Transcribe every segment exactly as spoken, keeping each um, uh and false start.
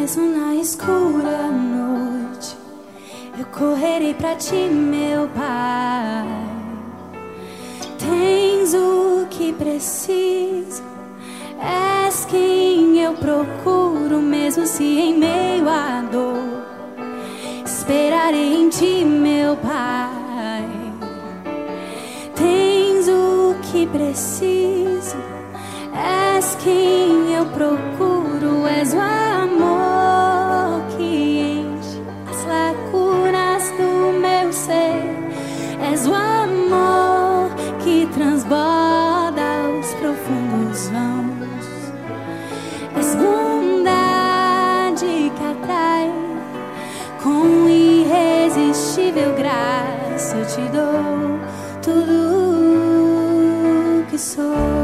Mesmo na escura noite, eu correrei pra ti, meu Pai. Tens o que preciso, és quem eu procuro, mesmo se em meio à dor. Esperarei em ti, meu Pai. Tens o que preciso, és quem eu procuro, és o amor que enche as lacunas do meu ser, és o amor que transborda os profundos vãos, és bondade que atrai, com irresistível graça eu te dou tudo que sou.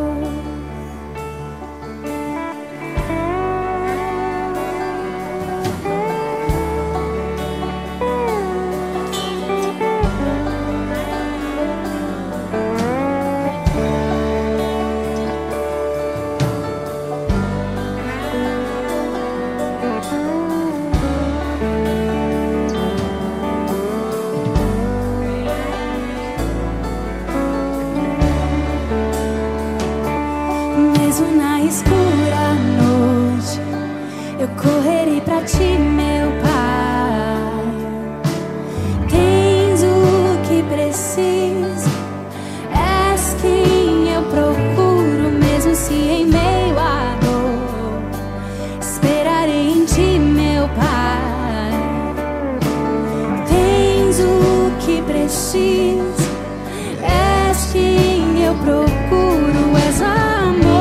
Mesmo na escura noite, eu correrei pra ti, meu Pai. Tens o que preciso, és quem eu procuro, mesmo se em meio à dor. Esperarei em ti, meu Pai. Tens o que preciso, és quem eu procuro, és amor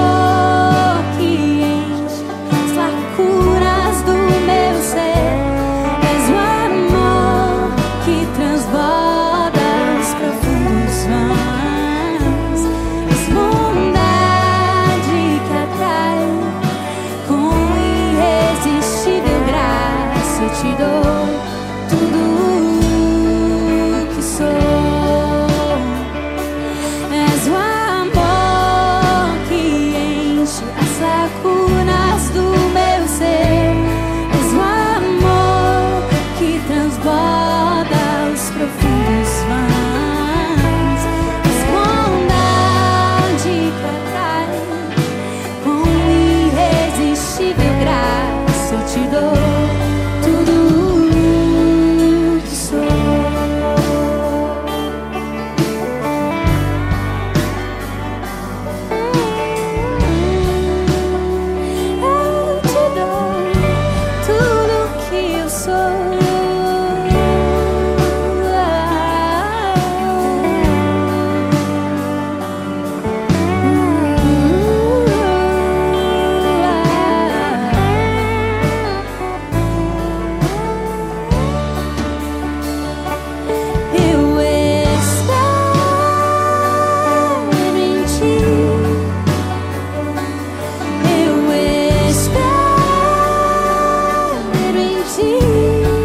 te dou tudo que sou, és o amor que enche as lacunas do meu ser, és o amor que transborda os profundos vãos, és bondade que atrai, com irresistível graça eu te dou tudo que sou. Eu te dou tudo que eu sou. Eu espero em ti.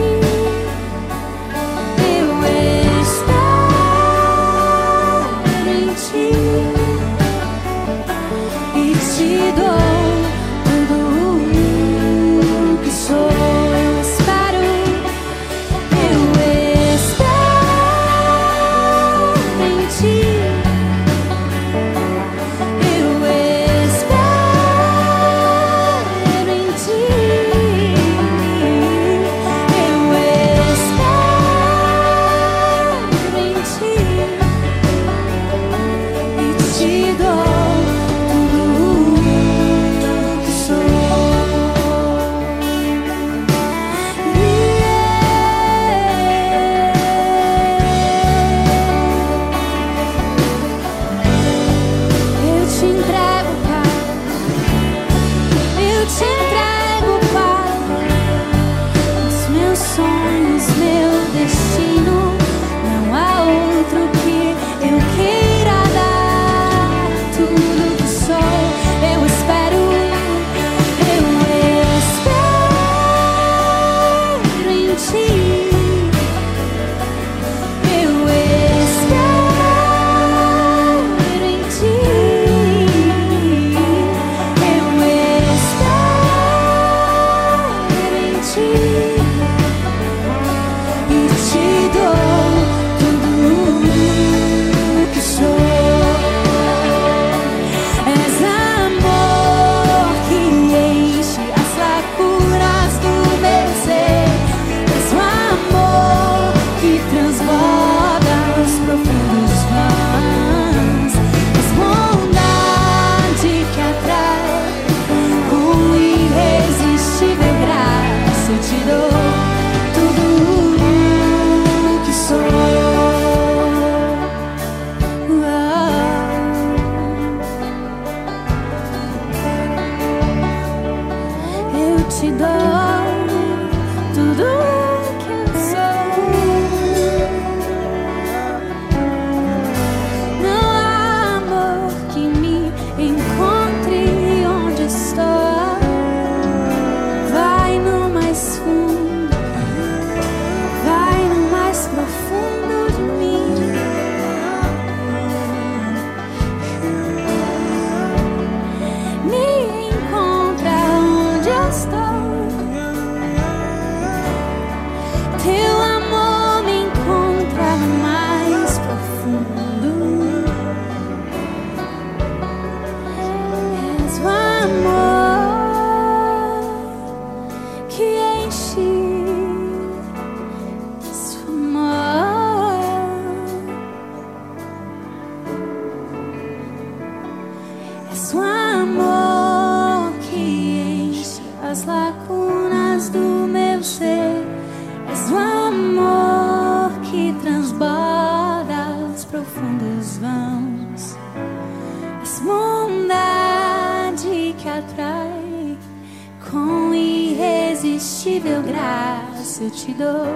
irresistível graça eu te dou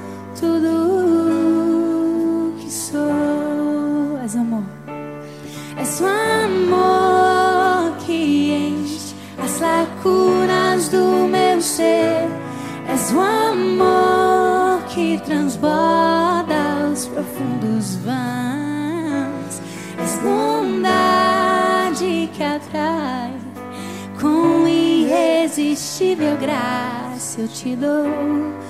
tudo que sou. És amor, és o amor que enche as lacunas do meu ser. És o amor que transborda os profundos vãos. És bondade que atrai, com irresistível graça eu te dou